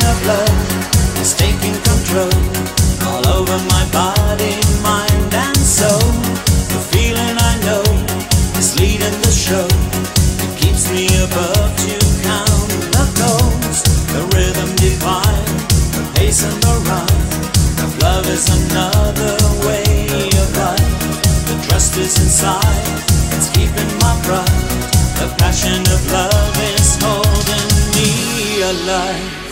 of love is taking control all over my body, mind and soul. The feeling I know is leading the show. It keeps me above to count the goals. The rhythm divine, the pace and the rhyme of love is another way of life. The trust is inside, it's keeping my pride. The passion of love is holding me alive.